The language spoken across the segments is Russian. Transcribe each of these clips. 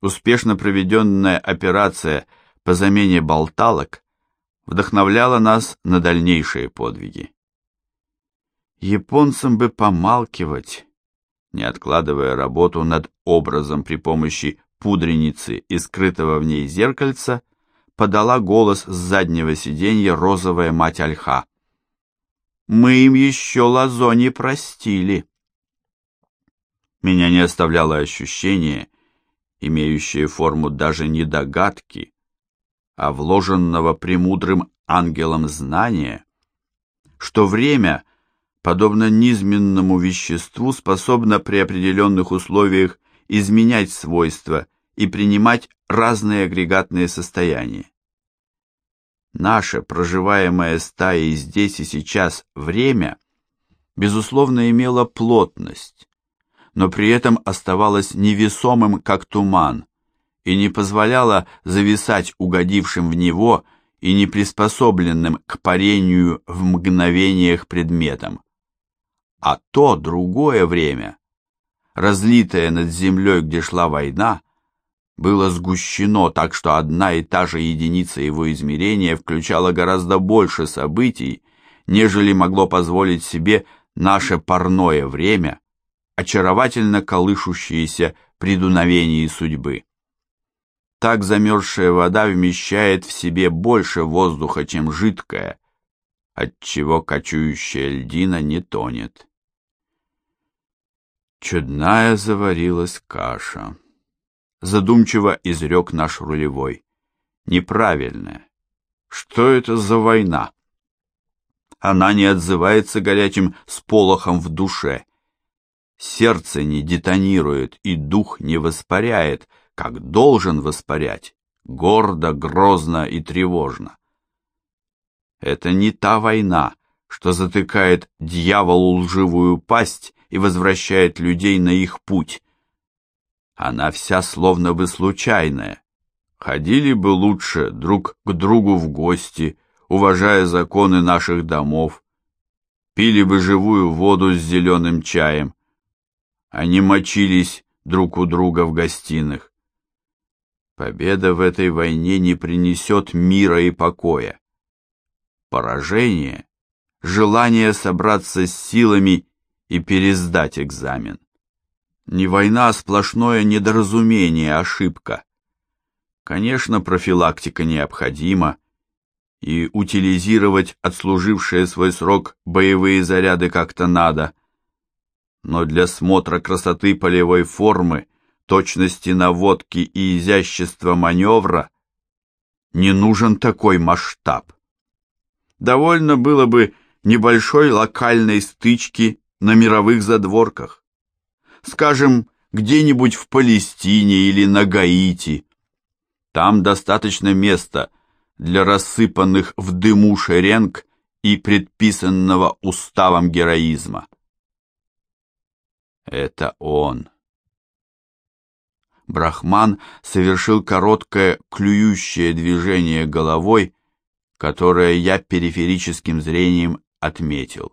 Успешно проведенная операция по замене болталок вдохновляла нас на дальнейшие подвиги. Японцам бы помалкивать, не откладывая работу над образом при помощи пудреницы и скрытого в ней зеркальца, подала голос с заднего сиденья розовая мать Ольха. Мы им еще лазо не простили. Меня не оставляло ощущение, имеющее форму даже не догадки, а вложенного премудрым ангелом знания, что время, подобно низменному веществу, способно при определенных условиях изменять свойства и принимать разные агрегатные состояния. Наше проживаемое стаей здесь и сейчас время, безусловно, имело плотность, но при этом оставалось невесомым, как туман, и не позволяло зависать угодившим в него и неприспособленным к парению в мгновениях предметам. А то другое время, разлитое над землей, где шла война, было сгущено так, что одна и та же единица его измерения включала гораздо больше событий, нежели могло позволить себе наше парное время, очаровательно колышущееся при дуновении судьбы. Так замерзшая вода вмещает в себе больше воздуха, чем жидкая, отчего кочующая льдина не тонет. Чудная заварилась каша. Задумчиво изрек наш рулевой. Неправильная. Что это за война? Она не отзывается горячим сполохом в душе. Сердце не детонирует и дух не воспаряет, как должен воспарять, гордо, грозно и тревожно. Это не та война, что затыкает дьяволу лживую пасть и возвращает людей на их путь. Она вся словно бы случайная. Ходили бы лучше друг к другу в гости, уважая законы наших домов, пили бы живую воду с зеленым чаем, а не мочились друг у друга в гостиных. Победа в этой войне не принесет мира и покоя. Поражение — желание собраться с силами и пересдать экзамен. Не война, а сплошное недоразумение, ошибка. Конечно, профилактика необходима, и утилизировать отслужившие свой срок боевые заряды как-то надо, но для смотра красоты полевой формы, точности наводки и изящества маневра не нужен такой масштаб. Довольно было бы небольшой локальной стычки на мировых задворках. Скажем, где-нибудь в Палестине или на Гаити. Там достаточно места для рассыпанных в дыму шеренг и предписанного уставом героизма. Это он. Брахман совершил короткое клюющее движение головой, которое я периферическим зрением отметил.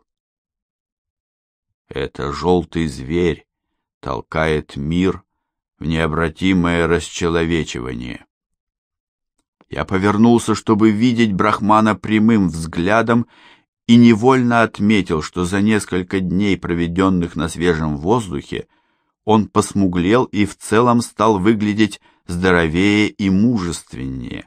Это желтый зверь толкает мир в необратимое расчеловечивание. Я повернулся, чтобы видеть Брахмана прямым взглядом, и невольно отметил, что за несколько дней, проведенных на свежем воздухе, он посмуглел и в целом стал выглядеть здоровее и мужественнее.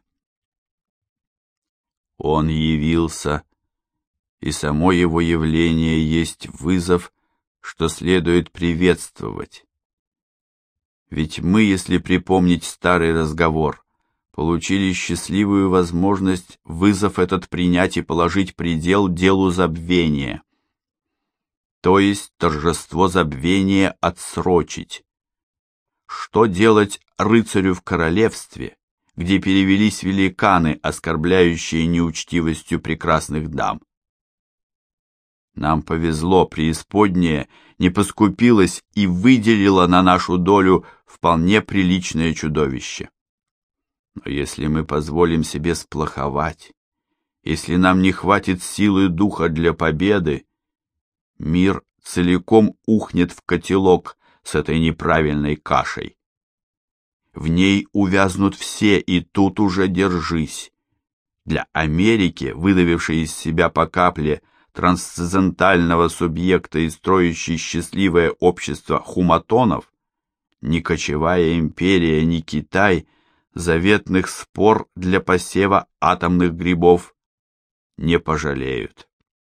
Он явился, и само его явление есть вызов, что следует приветствовать. Ведь мы, если припомнить старый разговор, получили счастливую возможность вызов этот принять и положить предел делу забвения, то есть торжество забвения отсрочить. Что делать рыцарю в королевстве, где перевелись великаны, оскорбляющие неучтивостью прекрасных дам? Нам повезло, преисподняя не поскупилась и выделила на нашу долю вполне приличное чудовище. Но если мы позволим себе сплоховать, если нам не хватит силы духа для победы, мир целиком ухнет в котелок с этой неправильной кашей. В ней увязнут все, и тут уже держись. Для Америки, выдавившей из себя по капле трансцендентального субъекта и строящей счастливое общество хуматонов, ни кочевая империя, ни Китай заветных спор для посева атомных грибов не пожалеют.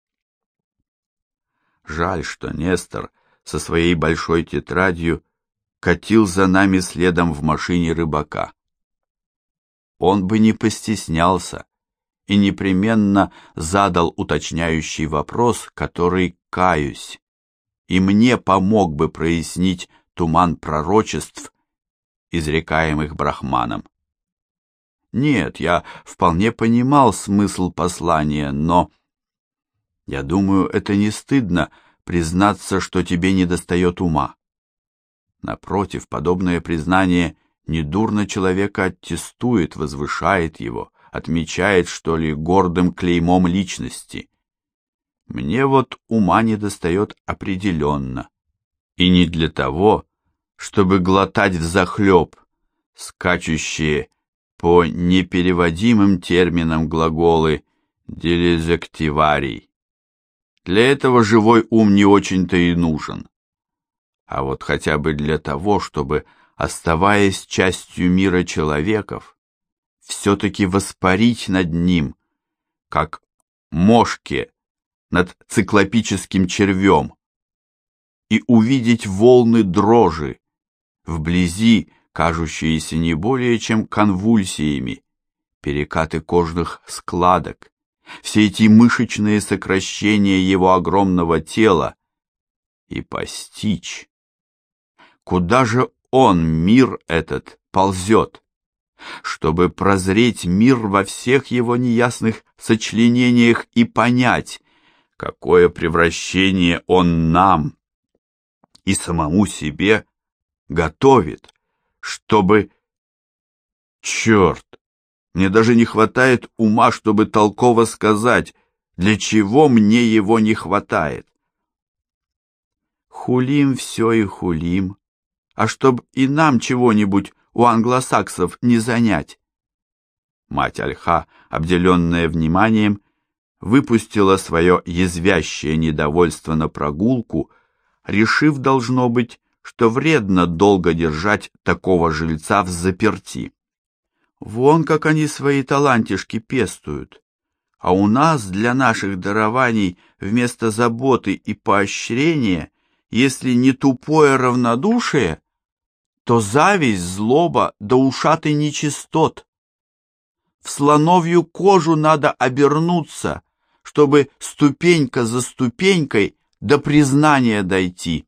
Жаль, что Нестор со своей большой тетрадью катил за нами следом в машине рыбака. Он бы не постеснялся и непременно задал уточняющий вопрос, который, каюсь, и мне помог бы прояснить туман пророчеств, изрекаемых Брахманом. Нет, я вполне понимал смысл послания, но... Я думаю, это не стыдно признаться, что тебе недостает ума. Напротив, подобное признание недурно человека аттестует, возвышает его, отмечает, что ли, гордым клеймом личности. Мне вот ума недостает определенно. И не для того, чтобы глотать взахлеб скачущие по непереводимым терминам глаголы делезактиварий. Для этого живой ум не очень-то и нужен. А вот хотя бы для того, чтобы, оставаясь частью мира человеков, все-таки воспарить над ним, как мошке над циклопическим червем, и увидеть волны дрожи, вблизи кажущиеся не более чем конвульсиями, перекаты кожных складок, все эти мышечные сокращения его огромного тела, и постичь, куда же он, мир этот, ползет, чтобы прозреть мир во всех его неясных сочленениях и понять, какое превращение он нам и самому себе готовит, чтобы... Черт! Мне даже не хватает ума, чтобы толково сказать, для чего мне его не хватает. Хулим все и хулим, а чтоб и нам чего-нибудь у англосаксов не занять. Мать Альха, обделенная вниманием, выпустила свое язвящее недовольство на прогулку, решив, должно быть, что вредно долго держать такого жильца взаперти. Вон как они свои талантишки пестуют, а у нас для наших дарований вместо заботы и поощрения, если не тупое равнодушие, то зависть, злоба да ушатый нечистот. В слоновью кожу надо обернуться, чтобы ступенька за ступенькой до признания дойти.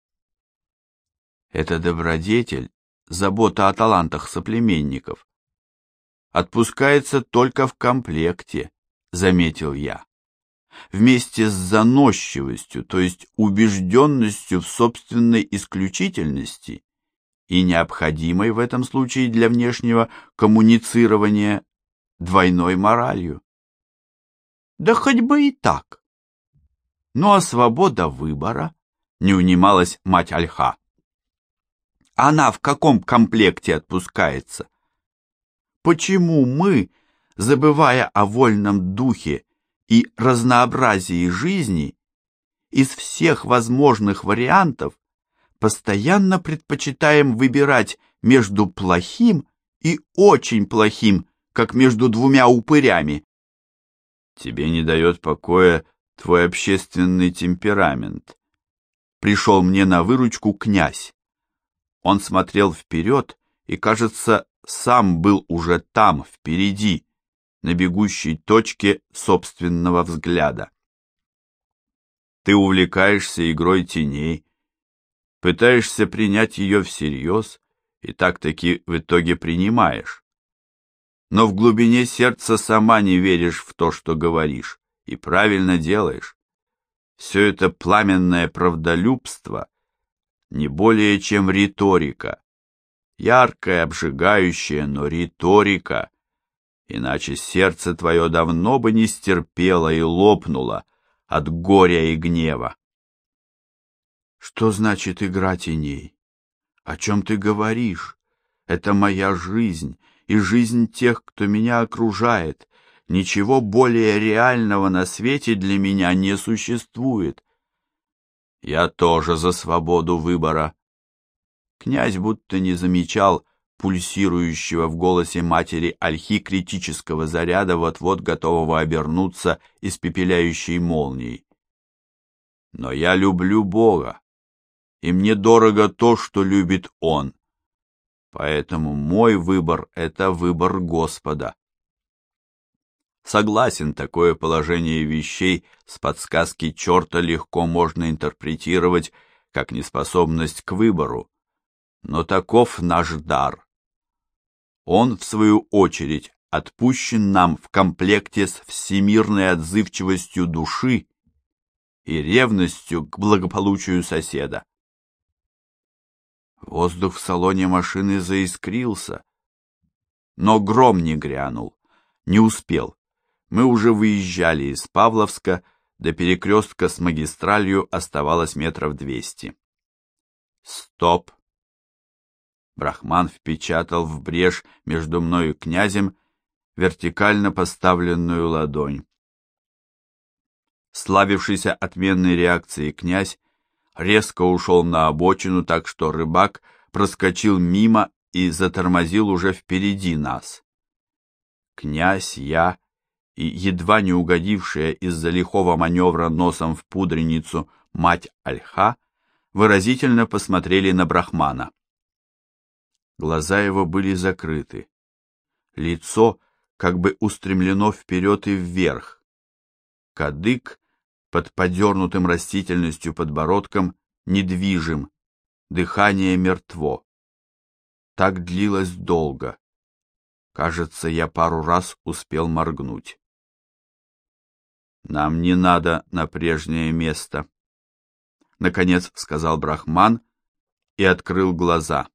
Это добродетель, забота о талантах соплеменников, отпускается только в комплекте, заметил я, вместе с заносчивостью, то есть убежденностью в собственной исключительности и необходимой в этом случае для внешнего коммуницирования двойной моралью. Да хоть бы и так. Ну а свобода выбора, не унималась мать Альха. Она в каком комплекте отпускается? Почему мы, забывая о вольном духе и разнообразии жизни, из всех возможных вариантов постоянно предпочитаем выбирать между плохим и очень плохим, как между двумя упырями? Тебе не дает покоя твой общественный темперамент. Пришел мне на выручку князь. Он смотрел вперед и, кажется, сам был уже там, впереди, на бегущей точке собственного взгляда. Ты увлекаешься игрой теней, пытаешься принять ее всерьез, и так-таки в итоге принимаешь. Но в глубине сердца сама не веришь в то, что говоришь, и правильно делаешь. Все это пламенное правдолюбство не более чем риторика, яркая, обжигающая, но риторика, иначе сердце твое давно бы не стерпело и лопнуло от горя и гнева. Что значит игра теней? О чем ты говоришь? Это моя жизнь и жизнь тех, кто меня окружает. Ничего более реального на свете для меня не существует. Я тоже за свободу выбора. Князь будто не замечал пульсирующего в голосе матери Ольхи критического заряда, вот-вот готового обернуться испепеляющей молнией. Но я люблю Бога, и мне дорого то, что любит Он. Поэтому мой выбор — это выбор Господа. Согласен, такое положение вещей с подсказки черта легко можно интерпретировать как неспособность к выбору, но таков наш дар. Он, в свою очередь, отпущен нам в комплекте с всемирной отзывчивостью души и ревностью к благополучию соседа. Воздух в салоне машины заискрился, но гром не грянул, не успел. Мы уже выезжали из Павловска, до перекрестка с магистралью оставалось метров 200. Стоп! Брахман впечатал в брешь между мной и князем вертикально поставленную ладонь. Славившийся отменной реакцией князь резко ушел на обочину, так что рыбак проскочил мимо и затормозил уже впереди нас. Князь, я и едва не угодившая из-за лихого маневра носом в пудреницу мать Ольха выразительно посмотрели на Брахмана. Глаза его были закрыты. Лицо как бы устремлено вперед и вверх. Кадык под подернутым растительностью подбородком недвижим, дыхание мертво. Так длилось долго. Кажется, я пару раз успел моргнуть. «Нам не надо на прежнее место», — наконец сказал Брахман и открыл глаза.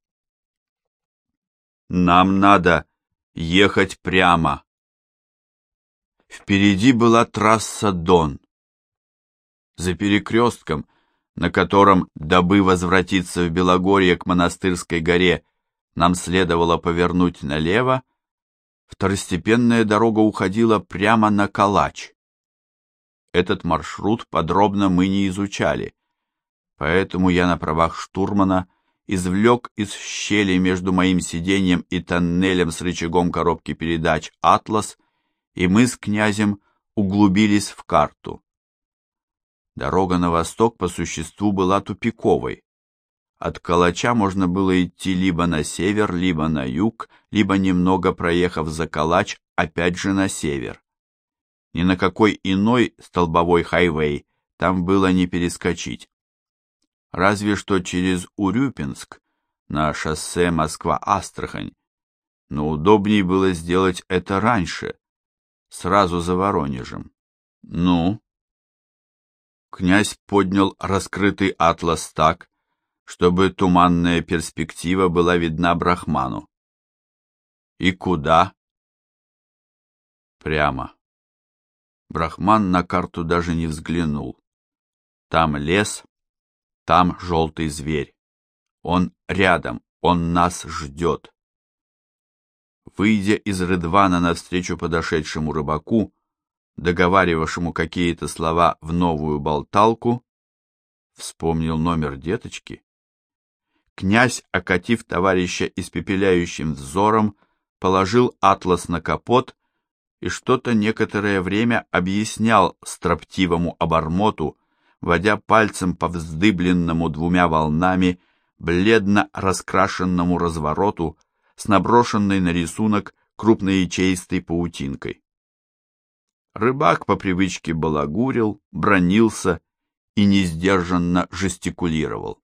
«Нам надо ехать прямо». Впереди была трасса Дон. За перекрестком, на котором, дабы возвратиться в Белогорье к Монастырской горе, нам следовало повернуть налево, второстепенная дорога уходила прямо на Калач. Этот маршрут подробно мы не изучали, поэтому я на правах штурмана извлек из щели между моим сиденьем и тоннелем с рычагом коробки передач «Атлас», и мы с князем углубились в карту. Дорога на восток по существу была тупиковой. От Калача можно было идти либо на север, либо на юг, либо, немного проехав за Калач, опять же на север. Ни на какой иной столбовой хайвей там было не перескочить. Разве что через Урюпинск на шоссе Москва-Астрахань, но удобней было сделать это раньше, сразу за Воронежем. Ну? Князь поднял раскрытый атлас так, чтобы туманная перспектива была видна Брахману. И куда? Прямо. Брахман на карту даже не взглянул. Там лес, там желтый зверь. Он рядом, он нас ждет. Выйдя из Рыдвана навстречу подошедшему рыбаку, договаривавшему какие-то слова в новую болталку, вспомнил номер деточки. Князь, окатив товарища испепеляющим взором, положил атлас на капот и что-то некоторое время объяснял строптивому обормоту, водя пальцем по вздыбленному двумя волнами бледно раскрашенному развороту с наброшенной на рисунок крупноячеистой паутинкой. Рыбак по привычке балагурил, бранился и несдержанно жестикулировал.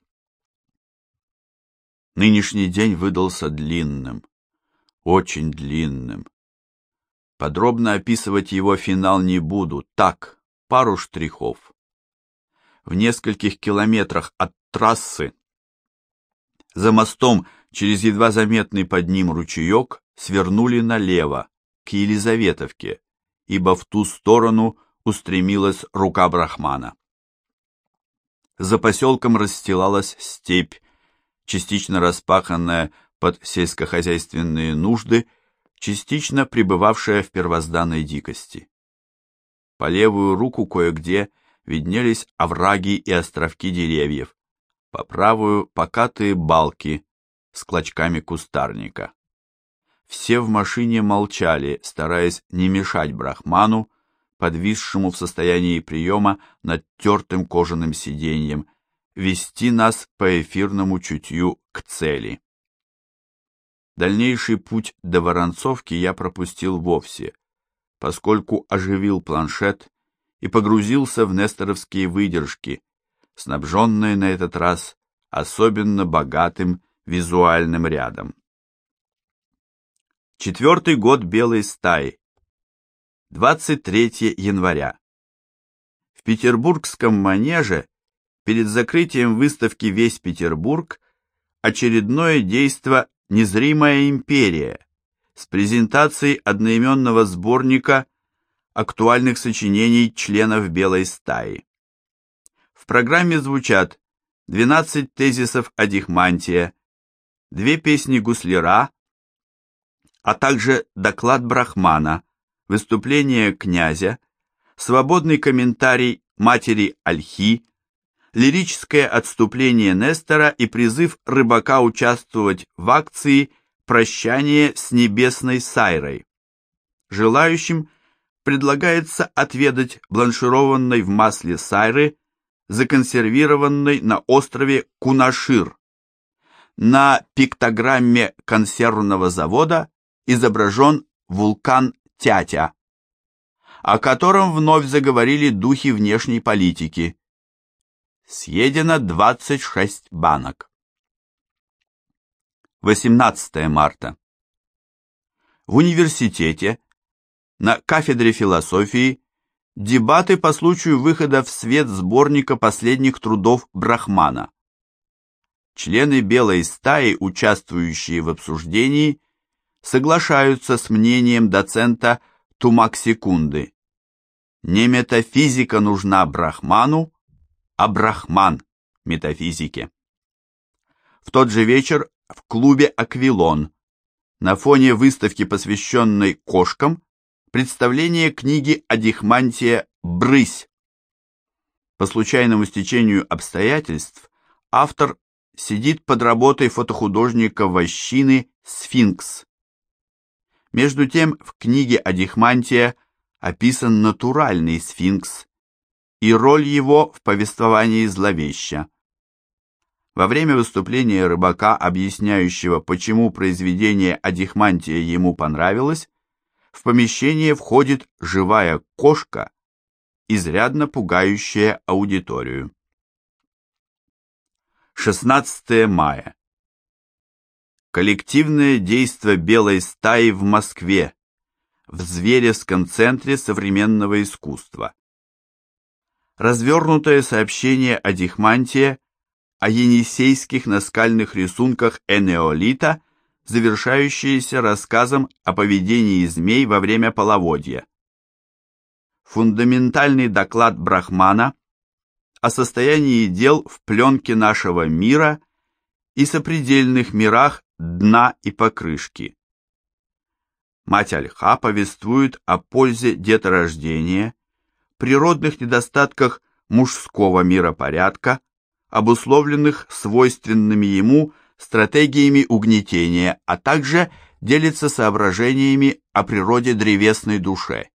Нынешний день выдался длинным, очень длинным. Подробно описывать его финал не буду, так, пару штрихов. В нескольких километрах от трассы, за мостом через едва заметный под ним ручеек, свернули налево, к Елизаветовке, ибо в ту сторону устремилась рука Брахмана. За поселком расстилалась степь, частично распаханная под сельскохозяйственные нужды, частично пребывавшая в первозданной дикости. По левую руку кое-где виднелись овраги и островки деревьев, по правую покатые балки с клочками кустарника. Все в машине молчали, стараясь не мешать брахману, подвисшему в состоянии приема над тертым кожаным сиденьем, вести нас по эфирному чутью к цели. Дальнейший путь до Воронцовки я пропустил вовсе, поскольку оживил планшет и погрузился в несторовские выдержки, снабженные на этот раз особенно богатым визуальным рядом. 4-й год белой стаи. 23 января. В Петербургском манеже перед закрытием выставки «Весь Петербург» очередное действо «Незримая империя» с презентацией одноименного сборника актуальных сочинений членов белой стаи. В программе звучат 12 тезисов Адихмантия, 2 песни гусляра, а также доклад брахмана, выступление князя, свободный комментарий матери Ольхи, лирическое отступление Нестора и призыв рыбака участвовать в акции «Прощание с небесной Сайрой». Желающим предлагается отведать бланшированной в масле сайры, законсервированной на острове Кунашир. На пиктограмме консервного завода изображен вулкан Тятя, о котором вновь заговорили духи внешней политики. Съедено 26 банок. 18 марта. В университете на кафедре философии дебаты по случаю выхода в свет сборника последних трудов Брахмана. Члены белой стаи, участвующие в обсуждении, соглашаются с мнением доцента Тумак-Секунды. Не метафизика нужна Брахману, а Брахман метафизике. В тот же вечер в клубе «Аквилон» на фоне выставки, посвященной кошкам, представление книги Адихмантия «Брысь». По случайному стечению обстоятельств автор сидит под работой фотохудожника Ващины «Сфинкс». Между тем в книге Адихмантия описан натуральный сфинкс, и роль его в повествовании зловеща. Во время выступления рыбака, объясняющего, почему произведение Адихмантия ему понравилось, в помещение входит живая кошка, изрядно пугающая аудиторию. 16 мая. Коллективное действо белой стаи в Москве, в Зверевском центре современного искусства. Развернутое сообщение Адихмантия о енисейских наскальных рисунках энеолита, завершающееся рассказом о поведении змей во время половодья. Фундаментальный доклад Брахмана о состоянии дел в пленке нашего мира и сопредельных мирах дна и покрышки. Мать Ольха повествует о пользе деторождения, природных недостатках мужского миропорядка, обусловленных свойственными ему стратегиями угнетения, а также делится соображениями о природе древесной душе.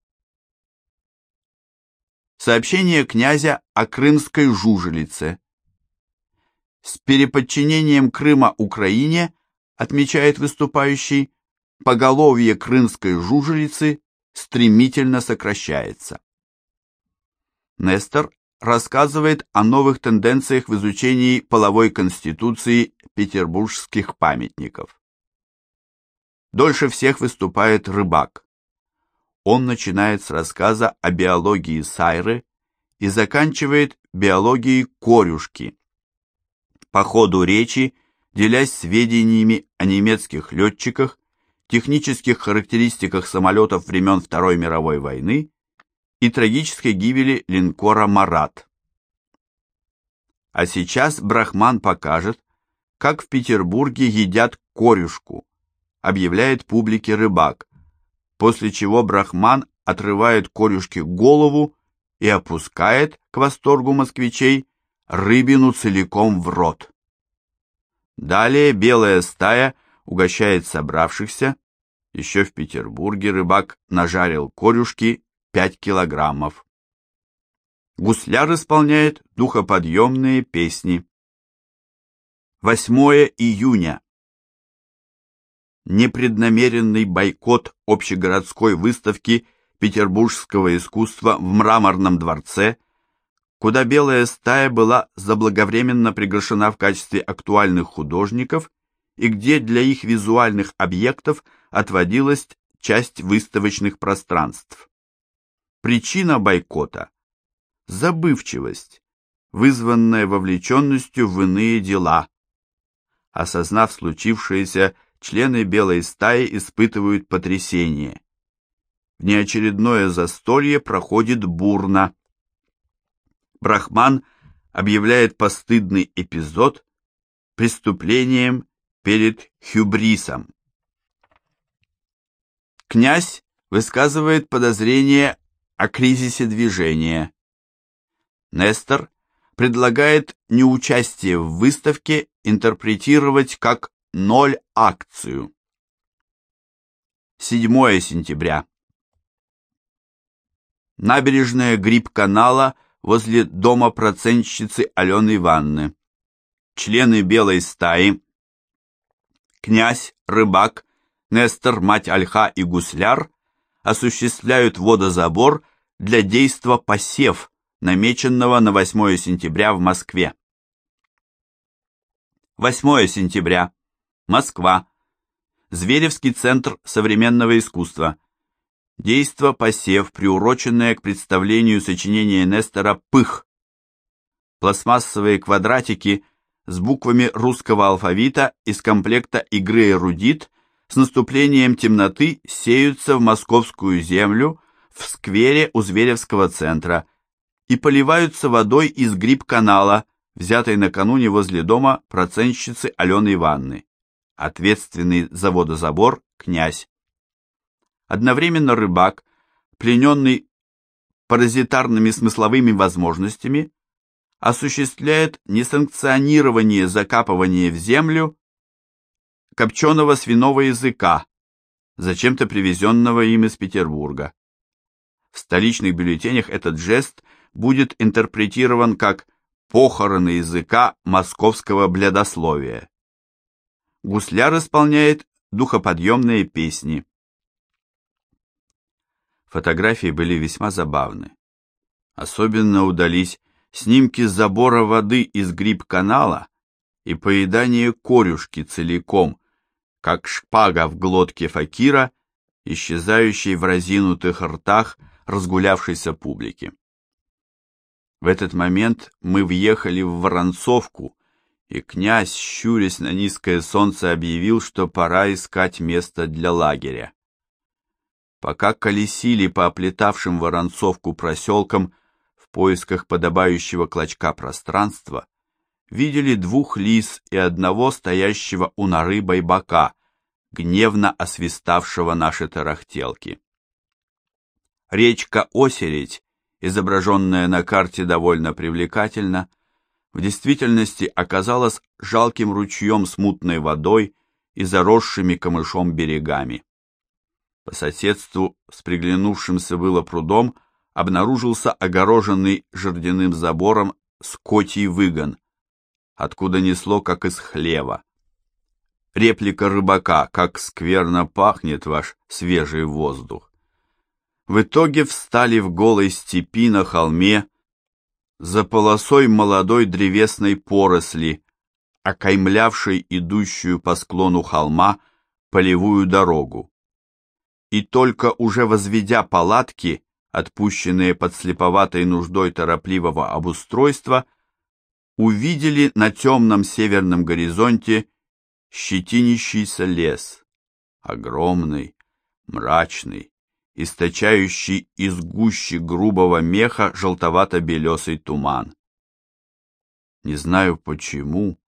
Сообщение князя о крымской жужелице. С переподчинением Крыма Украине, отмечает выступающий, поголовье крымской жужелицы стремительно сокращается. Нестор рассказывает о новых тенденциях в изучении половой конституции петербургских памятников. Дольше всех выступает рыбак. Он начинает с рассказа о биологии сайры и заканчивает биологией корюшки, по ходу речи делясь сведениями о немецких летчиках, технических характеристиках самолетов времен Второй мировой войны и трагической гибели линкора «Марат». А сейчас Брахман покажет, как в Петербурге едят корюшку, объявляет публике рыбак, после чего брахман отрывает корюшке голову и опускает, к восторгу москвичей, рыбину целиком в рот. Далее белая стая угощает собравшихся. Еще в Петербурге рыбак нажарил корюшки 5 килограммов. Гусляр исполняет духоподъемные песни. 8 июня. Непреднамеренный бойкот общегородской выставки петербургского искусства в Мраморном дворце, куда белая стая была заблаговременно приглашена в качестве актуальных художников и где для их визуальных объектов отводилась часть выставочных пространств. Причина бойкота – забывчивость, вызванная вовлеченностью в иные дела. Осознав случившееся, члены белой стаи испытывают потрясение. Внеочередное застолье проходит бурно. Брахман объявляет постыдный эпизод преступлением перед хюбрисом. Князь высказывает подозрение о кризисе движения. Нестор предлагает неучастие в выставке интерпретировать как ноль-акцию. 7 сентября. Набережная Гриб-канала возле дома процентщицы Алены Ивановны. Члены белой стаи, князь, рыбак, Нестор, мать Ольха и гусляр осуществляют водозабор для действа посев, намеченного на 8 сентября в Москве. 8 сентября. Москва. Зверевский центр современного искусства. Действо посев, приуроченное к представлению сочинения Нестора «Пых». Пластмассовые квадратики с буквами русского алфавита из комплекта игры «Эрудит» с наступлением темноты сеются в московскую землю в сквере у Зверевского центра и поливаются водой из Гриб-канала, взятой накануне возле дома процентщицы Алены Ивановны. Ответственный за водозабор князь. Одновременно рыбак, плененный паразитарными смысловыми возможностями, осуществляет несанкционированное закапывание в землю копченого свиного языка, зачем-то привезенного им из Петербурга. В столичных бюллетенях этот жест будет интерпретирован как похороны языка московского блядословия. Гусляр исполняет духоподъемные песни. Фотографии были весьма забавны. Особенно удались снимки забора воды из Гриб-канала и поедание корюшки целиком, как шпага в глотке факира, исчезающей в разинутых ртах разгулявшейся публики. В этот момент мы въехали в Воронцовку, и князь, щурясь на низкое солнце, объявил, что пора искать место для лагеря. Пока колесили по оплетавшим Воронцовку проселкам в поисках подобающего клочка пространства, видели 2 лис и одного стоящего у норы байбака, гневно освиставшего наши тарахтелки. Речка Осередь, изображенная на карте довольно привлекательно, в действительности оказалась жалким ручьем с мутной водой и заросшими камышом берегами. По соседству с приглянувшимся было прудом обнаружился огороженный жердяным забором скотий выгон, откуда несло, как из хлева. Реплика рыбака: «Как скверно пахнет ваш свежий воздух». В итоге встали в голой степи на холме за полосой молодой древесной поросли, окаймлявшей идущую по склону холма полевую дорогу. И только уже возведя палатки, отпущенные подслеповатой нуждой торопливого обустройства, увидели на темном северном горизонте щетинящийся лес, огромный, мрачный, источающий из гущи грубого меха желтовато-белесый туман. Не знаю почему,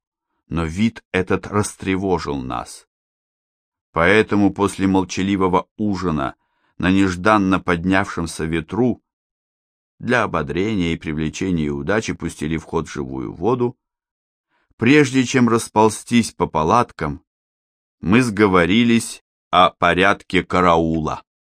но вид этот растревожил нас. Поэтому после молчаливого ужина на нежданно поднявшемся ветру для ободрения и привлечения удачи пустили в ход живую воду. Прежде чем расползтись по палаткам, мы сговорились о порядке караула.